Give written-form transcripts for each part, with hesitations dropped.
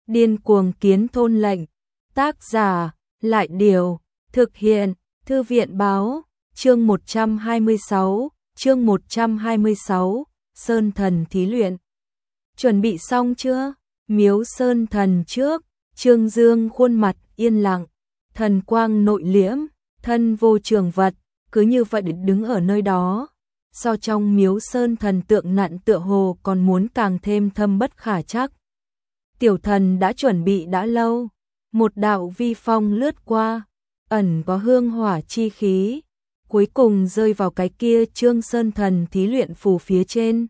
Điên cuồng kiến thôn lệnh. Tác giả, Lại Điều. Thực hiện, Thư viện Báo. Chương 126, chương 126, Sơn Thần thí luyện. Chuẩn bị xong chưa? Miếu Sơn Thần trước, Trương Dương khuôn mặt yên lặng, thần quang nội liễm, thân vô trường vật, cứ như vậy đứng ở nơi đó. So trong Miếu Sơn Thần tượng nặn tựa hồ còn muốn càng thêm thâm bất khả trắc. Tiểu thần đã chuẩn bị đã lâu, một đạo vi phong lướt qua, ẩn có hương hỏa chi khí, cuối cùng rơi vào cái kia Trương Sơn Thần thí luyện phù phía trên.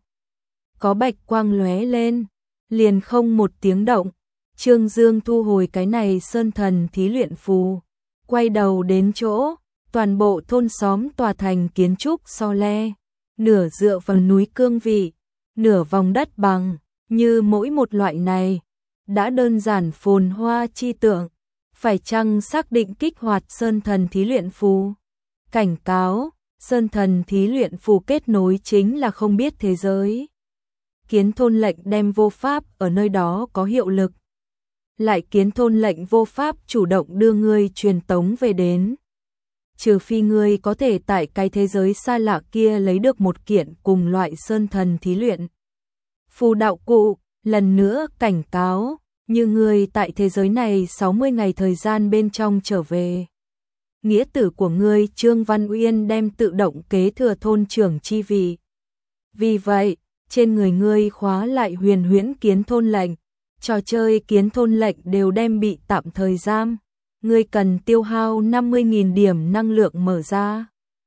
Có bạch quang lóe lên, liền không một tiếng động, Trương Dương thu hồi cái này Sơn Thần thí luyện phù, quay đầu đến chỗ, toàn bộ thôn xóm tòa thành kiến trúc so le, nửa dựa vào núi cương vị, nửa vòng đất bằng, như mỗi một loại này, đã đơn giản phồn hoa chi tượng, phải chăng xác định kích hoạt Sơn Thần thí luyện phù? Cảnh cáo, Sơn Thần thí luyện phù kết nối chính là không biết thế giới. Kiến thôn lệnh đem vô pháp ở nơi đó có hiệu lực. Lại kiến thôn lệnh vô pháp chủ động đưa ngươi truyền tống về đến. Trừ phi ngươi có thể tại cái thế giới xa lạ kia lấy được một kiện cùng loại Sơn Thần thí luyện phù đạo cụ, lần nữa cảnh cáo, như ngươi tại thế giới này 60 ngày thời gian bên trong trở về. Nghĩa tử của ngươi Trương Văn Uyên đem tự động kế thừa thôn trưởng chi vị. Vì vậy, trên người ngươi khóa lại huyền huyễn kiến thôn lệnh, trò chơi kiến thôn lệnh đều đem bị tạm thời giam. Ngươi cần tiêu hao 50.000 điểm năng lượng mở ra.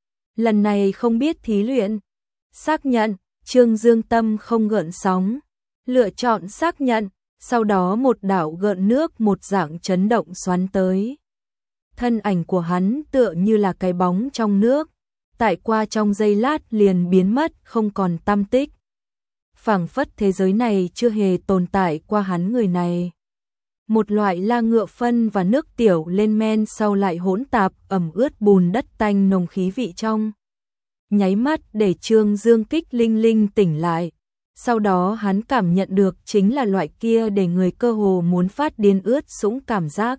Lần này không biết thí luyện. Xác nhận, Trương Dương tâm không gợn sóng. Lựa chọn xác nhận, sau đó một đạo gợn nước một dạng chấn động xoắn tới. Thân ảnh của hắn tựa như là cái bóng trong nước, tại qua trong giây lát liền biến mất không còn tăm tích. Phảng phất thế giới này chưa hề tồn tại qua hắn người này. Một loại la ngựa phân và nước tiểu lên men sau lại hỗn tạp ẩm ướt bùn đất tanh nồng khí vị trong. Nháy mắt để Trương Dương kích linh linh tỉnh lại. Sau đó hắn cảm nhận được chính là loại kia để người cơ hồ muốn phát điên ướt sũng cảm giác.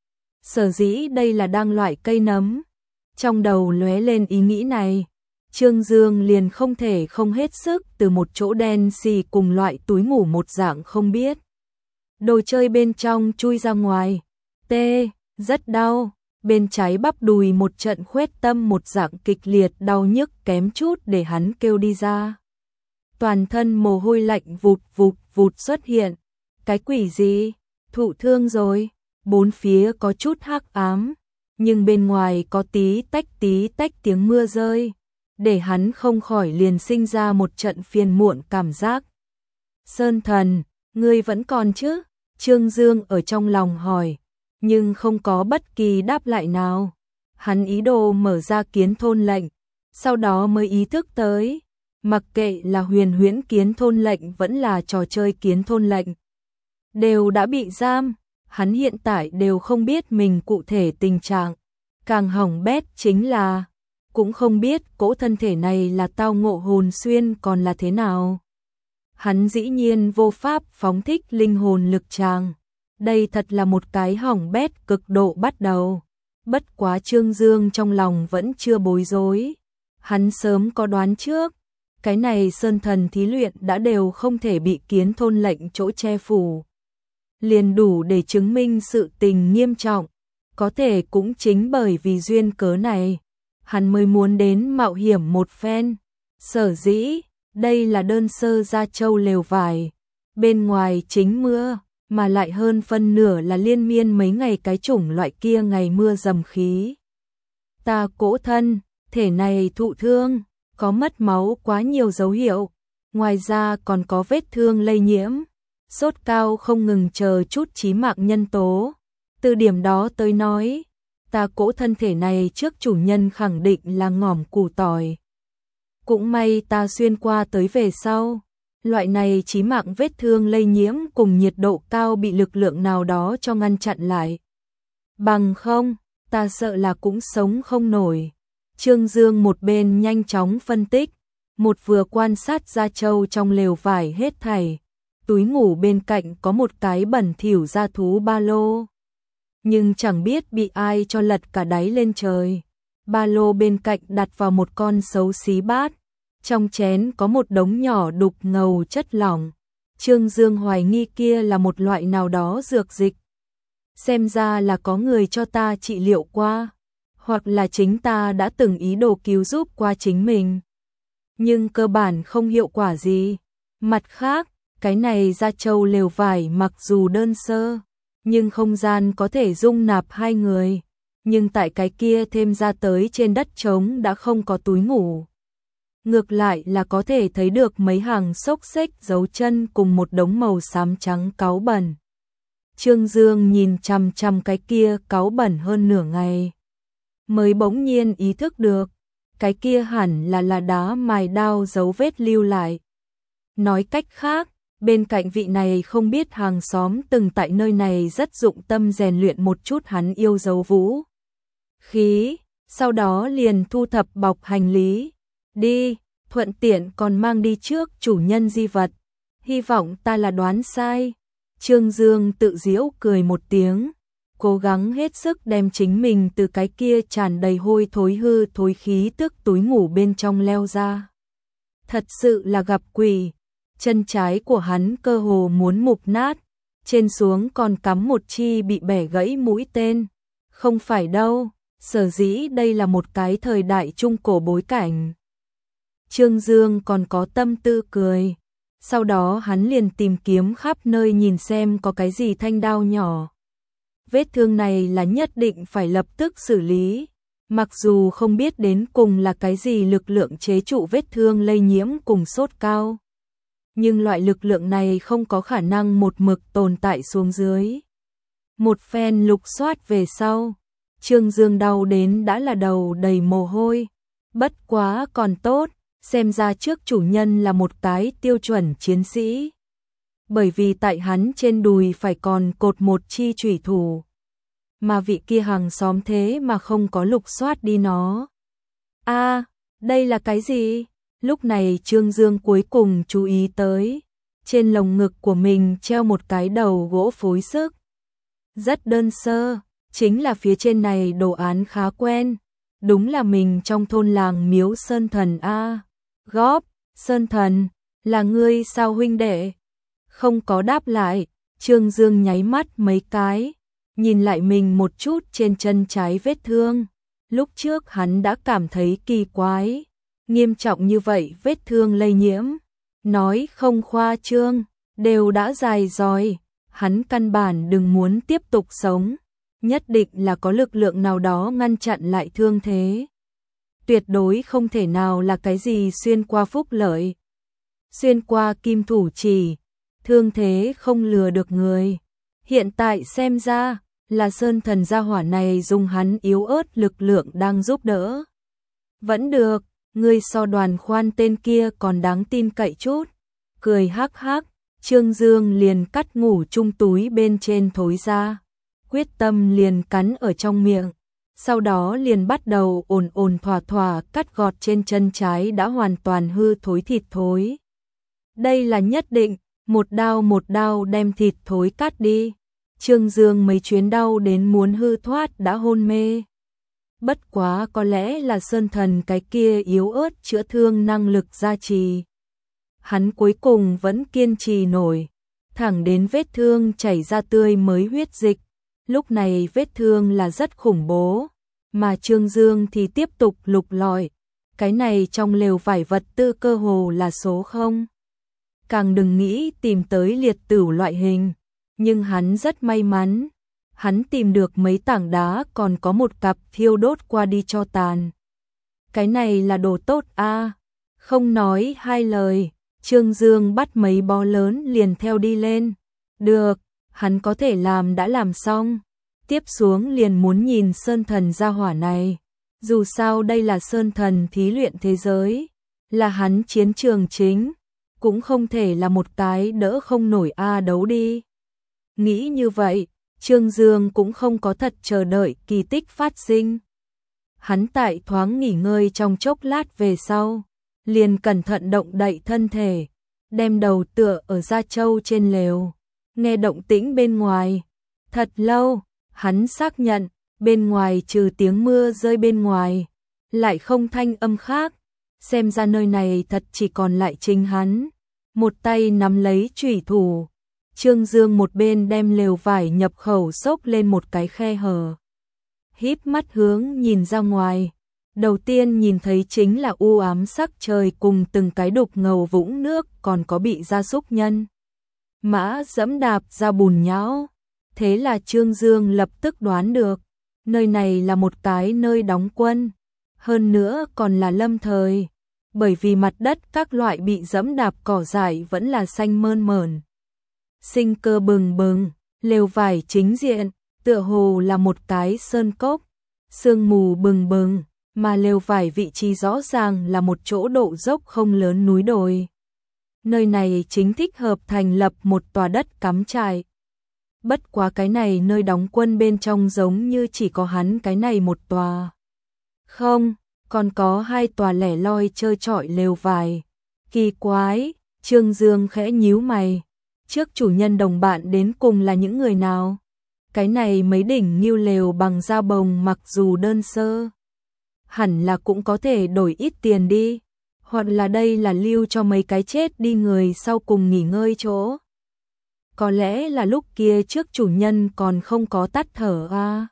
Sở dĩ đây là đang loại cây nấm. Trong đầu lóe lên ý nghĩ này, Trương Dương liền không thể không hết sức từ một chỗ đen xì cùng loại túi ngủ một dạng không biết. Đồ chơi bên trong chui ra ngoài. Tê, rất đau. Bên trái bắp đùi một trận khuét tâm một dạng kịch liệt đau nhức kém chút để hắn kêu đi ra. Toàn thân mồ hôi lạnh vụt vụt vụt xuất hiện. Cái quỷ gì? Thụ thương rồi. Bốn phía có chút hắc ám, nhưng bên ngoài có tí tách tiếng mưa rơi, để hắn không khỏi liền sinh ra một trận phiền muộn cảm giác. Sơn Thần, ngươi vẫn còn chứ? Trương Dương ở trong lòng hỏi, nhưng không có bất kỳ đáp lại nào. Hắn ý đồ mở ra kiến thôn lệnh, sau đó mới ý thức tới, mặc kệ là huyền huyễn kiến thôn lệnh vẫn là trò chơi kiến thôn lệnh, đều đã bị giam. Hắn hiện tại đều không biết mình cụ thể tình trạng, càng hỏng bét chính là, cũng không biết cỗ thân thể này là tao ngộ hồn xuyên còn là thế nào. Hắn dĩ nhiên vô pháp phóng thích linh hồn lực tràng, đây thật là một cái hỏng bét cực độ bắt đầu. Bất quá Trương Dương trong lòng vẫn chưa bối rối, hắn sớm có đoán trước, cái này Sơn Thần thí luyện đã đều không thể bị kiến thôn lệnh chỗ che phủ. Liền đủ để chứng minh sự tình nghiêm trọng, có thể cũng chính bởi vì duyên cớ này, hắn mới muốn đến mạo hiểm một phen. Sở dĩ, đây là đơn sơ gia châu lều vải, bên ngoài chính mưa, mà lại hơn phân nửa là liên miên mấy ngày cái chủng loại kia ngày mưa dầm khí. Ta cỗ thân, thể này thụ thương, có mất máu quá nhiều dấu hiệu, ngoài ra còn có vết thương lây nhiễm. Sốt cao không ngừng chờ chút chí mạng nhân tố. Từ điểm đó tới nói, ta cỗ thân thể này trước chủ nhân khẳng định là ngỏm củ tỏi. Cũng may ta xuyên qua tới về sau. Loại này chí mạng vết thương lây nhiễm cùng nhiệt độ cao bị lực lượng nào đó cho ngăn chặn lại. Bằng không, ta sợ là cũng sống không nổi. Trương Dương một bên nhanh chóng phân tích, một vừa quan sát gia châu trong lều vải hết thảy. túi ngủ bên cạnh có một cái bẩn thỉu da thú ba lô. Nhưng chẳng biết bị ai cho lật cả đáy lên trời. Ba lô bên cạnh đặt vào một con xấu xí bát. Trong chén có một đống nhỏ đục ngầu chất lỏng. Trương Dương hoài nghi kia là một loại nào đó dược dịch. Xem ra là có người cho ta trị liệu qua, hoặc là chính ta đã từng ý đồ cứu giúp qua chính mình. Nhưng cơ bản không hiệu quả gì. Mặt khác, cái này da trâu lều vải mặc dù đơn sơ, nhưng không gian có thể dung nạp hai người. Nhưng tại cái kia thêm ra tới trên đất trống đã không có túi ngủ. Ngược lại là có thể thấy được mấy hàng xốc xếch dấu chân cùng một đống màu xám trắng cáu bẩn. Trương Dương nhìn chằm chằm cái kia cáu bẩn hơn nửa ngày. Mới bỗng nhiên ý thức được, cái kia hẳn là đá mài đao dấu vết lưu lại. Nói cách khác, bên cạnh vị này không biết hàng xóm từng tại nơi này rất dụng tâm rèn luyện một chút hắn yêu dấu vũ khí, sau đó liền thu thập bọc hành lý. Đi, thuận tiện còn mang đi trước chủ nhân di vật. Hy vọng ta là đoán sai. Trương Dương tự giễu cười một tiếng, cố gắng hết sức đem chính mình từ cái kia tràn đầy hôi thối hư thối khí tức túi ngủ bên trong leo ra. Thật sự là gặp quỷ, chân trái của hắn cơ hồ muốn mục nát, trên xuống còn cắm một chi bị bẻ gãy mũi tên. Không phải đâu, sở dĩ đây là một cái thời đại trung cổ bối cảnh. Trương Dương còn có tâm tư cười. Sau đó hắn liền tìm kiếm khắp nơi nhìn xem có cái gì thanh đao nhỏ. Vết thương này là nhất định phải lập tức xử lý. Mặc dù không biết đến cùng là cái gì lực lượng chế trụ vết thương lây nhiễm cùng sốt cao. Nhưng loại lực lượng này không có khả năng một mực tồn tại xuống dưới. Một phen lục soát về sau, Trương Dương đau đến đã là đầu đầy mồ hôi. Bất quá còn tốt. Xem ra trước chủ nhân là một cái tiêu chuẩn chiến sĩ. Bởi vì tại hắn trên đùi phải còn cột một chi chủy thủ. Mà vị kia hàng xóm thế mà không có lục soát đi nó. Đây là cái gì? Lúc này Trương Dương cuối cùng chú ý tới. Trên lồng ngực của mình treo một cái đầu gỗ phối sức. Rất đơn sơ, chính là phía trên này đồ án khá quen. Đúng là mình trong thôn làng Miếu Sơn Thần Góp, Sơn Thần, là ngươi sao huynh đệ? Không có đáp lại, Trương Dương nháy mắt mấy cái, nhìn lại mình một chút trên chân trái vết thương. Lúc trước hắn đã cảm thấy kỳ quái, nghiêm trọng như vậy vết thương lây nhiễm. Nói không khoa trương, đều đã dài rồi, hắn căn bản đừng muốn tiếp tục sống. Nhất định là có lực lượng nào đó ngăn chặn lại thương thế. Tuyệt đối không thể nào là cái gì xuyên qua phúc lợi, xuyên qua kim thủ chỉ, thương thế không lừa được người. Hiện tại xem ra là Sơn Thần gia hỏa này dùng hắn yếu ớt lực lượng đang giúp đỡ. Vẫn được, người so Đoàn Khoan tên kia còn đáng tin cậy chút. Cười hắc hắc, Trương Dương liền cắt ngủ chung túi bên trên thối ra, quyết tâm liền cắn ở trong miệng. Sau đó liền bắt đầu ồn thỏa thỏa cắt gọt trên chân trái đã hoàn toàn hư thối thịt thối. Đây là nhất định, một đao đem thịt thối cắt đi. Trương Dương mấy chuyến đau đến muốn hư thoát đã hôn mê. Bất quá có lẽ là Sơn Thần cái kia yếu ớt chữa thương năng lực gia trì. Hắn cuối cùng vẫn kiên trì nổi, thẳng đến vết thương chảy ra tươi mới huyết dịch. Lúc này vết thương là rất khủng bố, mà Trương Dương thì tiếp tục lục lọi. Cái này trong lều vải vật tư cơ hồ là số 0. Càng đừng nghĩ tìm tới liệt tửu loại hình. Nhưng hắn rất may mắn. Hắn tìm được mấy tảng đá còn có một cặp thiêu đốt qua đi cho tàn. Cái này là đồ tốt Không nói hai lời, Trương Dương bắt mấy bó lớn liền theo đi lên. Được, hắn có thể làm đã làm xong. Tiếp xuống liền muốn nhìn Sơn Thần gia hỏa này. Dù sao đây là Sơn Thần thí luyện thế giới, là hắn chiến trường chính, cũng không thể là một cái đỡ không nổi đấu đi. Nghĩ như vậy, Trương Dương cũng không có thật chờ đợi kỳ tích phát sinh. Hắn tại thoáng nghỉ ngơi trong chốc lát về sau, liền cẩn thận động đậy thân thể, đem đầu tựa ở da trâu trên lều, nghe động tĩnh bên ngoài. Thật lâu, hắn xác nhận, bên ngoài trừ tiếng mưa rơi bên ngoài, lại không thanh âm khác, xem ra nơi này thật chỉ còn lại chính hắn. Một tay nắm lấy chủy thủ, Trương Dương một bên đem lều vải nhập khẩu xốc lên một cái khe hở. Híp mắt hướng nhìn ra ngoài, đầu tiên nhìn thấy chính là u ám sắc trời cùng từng cái đục ngầu vũng nước, còn có bị gia súc nhân mã dẫm đạp ra bùn nhão. Thế là Trương Dương lập tức đoán được, nơi này là một cái nơi đóng quân, hơn nữa còn là lâm thời, bởi vì mặt đất các loại bị dẫm đạp cỏ dại vẫn là xanh mơn mởn. Sinh cơ bừng bừng, lều vải chính diện, tựa hồ là một cái sơn cốc, sương mù bừng bừng, mà lều vải vị trí rõ ràng là một chỗ độ dốc không lớn núi đồi. Nơi này chính thích hợp thành lập một tòa đất cắm trại. Bất quá cái này nơi đóng quân bên trong giống như chỉ có hắn cái này một tòa. Không, còn có 2 tòa lẻ loi trơ trọi lều vải. Kỳ quái, Trương Dương khẽ nhíu mày. Trước chủ nhân đồng bạn đến cùng là những người nào? Cái này mấy đỉnh nghêu lều bằng da bồng mặc dù đơn sơ, hẳn là cũng có thể đổi ít tiền đi. Hoặc là đây là lưu cho mấy cái chết đi người sau cùng nghỉ ngơi chỗ. Có lẽ là lúc kia trước chủ nhân còn không có tắt thở à.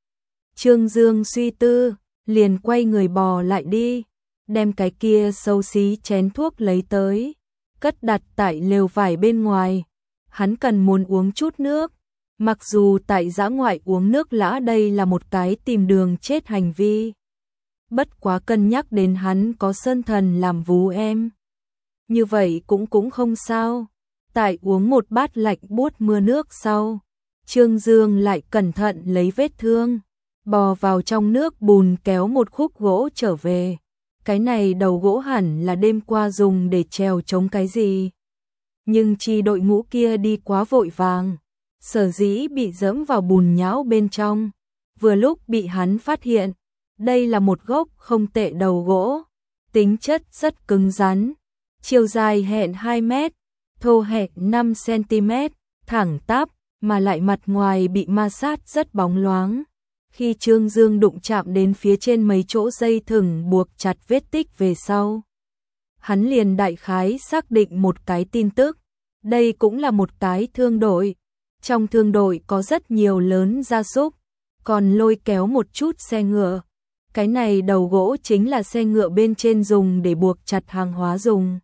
Trương Dương suy tư, liền quay người bò lại đi, đem cái kia xấu xí chén thuốc lấy tới, cất đặt tại lều vải bên ngoài. Hắn cần muốn uống chút nước, mặc dù tại dã ngoại uống nước lã đây là một cái tìm đường chết hành vi. Bất quá cân nhắc đến hắn có Sơn Thần làm vú em. Như vậy cũng không sao. Tại uống một bát lạnh buốt mưa nước sau, Trương Dương lại cẩn thận lấy vết thương, bò vào trong nước bùn kéo một khúc gỗ trở về. Cái này đầu gỗ hẳn là đêm qua dùng để trèo chống cái gì. Nhưng chi đội ngũ kia đi quá vội vàng, sở dĩ bị dẫm vào bùn nhão bên trong. Vừa lúc bị hắn phát hiện, đây là một gốc không tệ đầu gỗ, tính chất rất cứng rắn, chiều dài hẹn 2 mét, thô hẹn 5 cm, thẳng tắp, mà lại mặt ngoài bị ma sát rất bóng loáng. Khi Trương Dương đụng chạm đến phía trên mấy chỗ dây thừng buộc chặt vết tích về sau, hắn liền đại khái xác định một cái tin tức, đây cũng là một cái thương đội. Trong thương đội có rất nhiều lớn gia súc, còn lôi kéo một chút xe ngựa. Cái này đầu gỗ chính là xe ngựa bên trên dùng để buộc chặt hàng hóa dùng.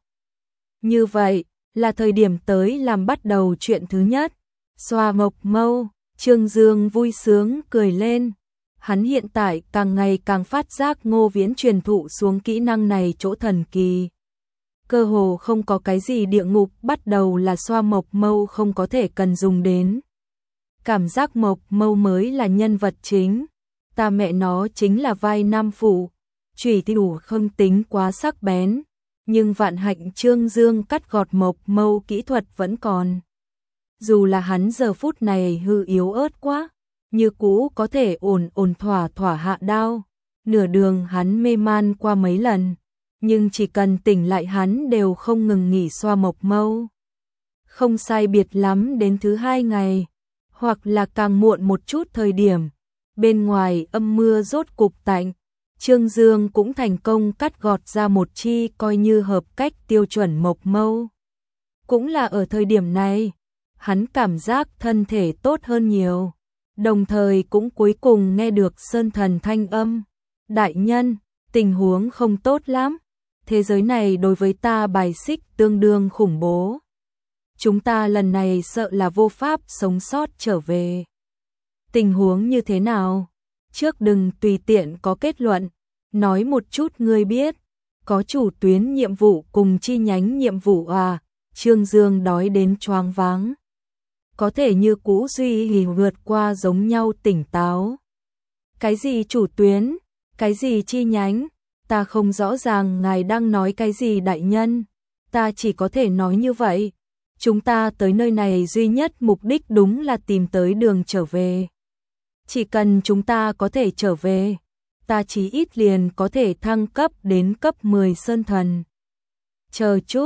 Như vậy, là thời điểm tới làm bắt đầu chuyện thứ nhất. Xoa mộc mâu, Trương Dương vui sướng cười lên. Hắn hiện tại càng ngày càng phát giác Ngô Viễn truyền thụ xuống kỹ năng này chỗ thần kỳ. Cơ hồ không có cái gì địa ngục bắt đầu là xoa mộc mâu không có thể cần dùng đến. Cảm giác mộc mâu mới là nhân vật chính. Ta mẹ nó chính là vai nam phụ, chủy thủ không tính quá sắc bén, nhưng vạn hạnh Trương Dương cắt gọt mộc mâu kỹ thuật vẫn còn. Dù là hắn giờ phút này hư yếu ớt quá, như cũ có thể ổn thỏa hạ đao. Nửa đường hắn mê man qua mấy lần, nhưng chỉ cần tỉnh lại hắn đều không ngừng nghỉ xoa mộc mâu. Không sai biệt lắm đến thứ 2 ngày, hoặc là càng muộn một chút thời điểm, bên ngoài âm mưa rốt cục tạnh, Trương Dương cũng thành công cắt gọt ra một chi coi như hợp cách tiêu chuẩn mộc mâu. Cũng là ở thời điểm này, hắn cảm giác thân thể tốt hơn nhiều, đồng thời cũng cuối cùng nghe được Sơn Thần thanh âm. Đại nhân, tình huống không tốt lắm, thế giới này đối với ta bài xích tương đương khủng bố. Chúng ta lần này sợ là vô pháp sống sót trở về. Tình huống như thế nào? Trước đừng tùy tiện có kết luận, nói một chút ngươi biết. Có chủ tuyến nhiệm vụ cùng chi nhánh nhiệm vụ à? Trương Dương đói đến choáng váng. Có thể như cũ duy trì vượt qua giống nhau tỉnh táo. Cái gì chủ tuyến? Cái gì chi nhánh? Ta không rõ ràng ngài đang nói cái gì đại nhân. Ta chỉ có thể nói như vậy. Chúng ta tới nơi này duy nhất mục đích đúng là tìm tới đường trở về. Chỉ cần chúng ta có thể trở về, ta chí ít liền có thể thăng cấp đến cấp 10 Sơn Thần. Chờ chút,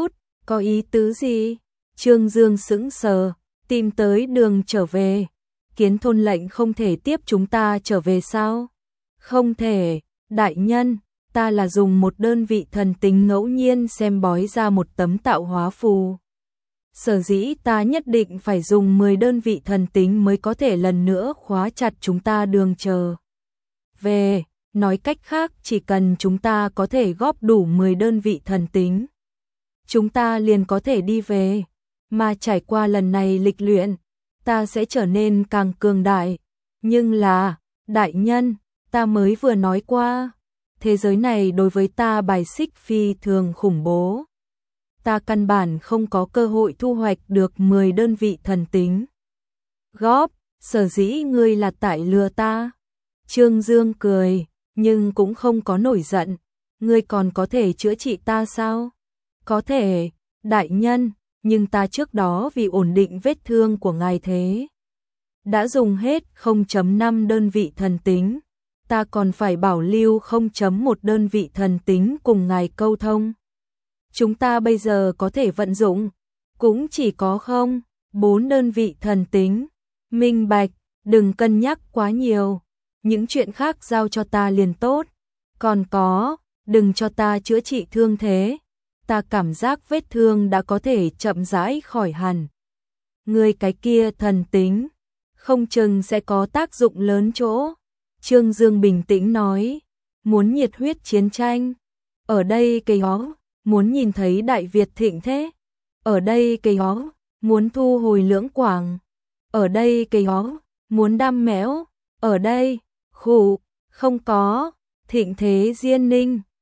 Có ý tứ gì? Trương Dương sững sờ, tìm tới đường trở về. Kiến thôn lệnh không thể tiếp chúng ta trở về sao? Không thể, đại nhân, ta là dùng một đơn vị thần tính ngẫu nhiên xem bói ra một tấm tạo hóa phù. Sở dĩ ta nhất định phải dùng 10 đơn vị thần tính mới có thể lần nữa khóa chặt chúng ta đường chờ về. Nói cách khác, chỉ cần chúng ta có thể góp đủ 10 đơn vị thần tính, chúng ta liền có thể đi về. Mà trải qua lần này lịch luyện, ta sẽ trở nên càng cường đại. Nhưng là, đại nhân, ta mới vừa nói qua, thế giới này đối với ta bài xích phi thường khủng bố. Ta căn bản không có cơ hội thu hoạch được 10 đơn vị thần tính. Góp, sở dĩ ngươi là tại lừa ta. Trương Dương cười, nhưng cũng không có nổi giận. Ngươi còn có thể chữa trị ta sao? Có thể, đại nhân, nhưng ta trước đó vì ổn định vết thương của ngài thế đã dùng hết 0.5 đơn vị thần tính. Ta còn phải bảo lưu 0.1 đơn vị thần tính cùng ngài câu thông. Chúng ta bây giờ có thể vận dụng, cũng chỉ có 0.4 đơn vị thần tính. Minh bạch, đừng cân nhắc quá nhiều. Những chuyện khác giao cho ta liền tốt. Còn có, đừng cho ta chữa trị thương thế. Ta cảm giác vết thương đã có thể chậm rãi khỏi hẳn. Người cái kia thần tính, không chừng sẽ có tác dụng lớn chỗ. Trương Dương bình tĩnh nói, muốn nhiệt huyết chiến tranh. Ở đây cây hó, muốn nhìn thấy Đại Việt thịnh thế. Ở đây cây hó, muốn thu hồi Lưỡng Quảng. Ở đây cây hó, muốn đam mẽo. Ở đây, khủ, không có, thịnh thế Diên Ninh.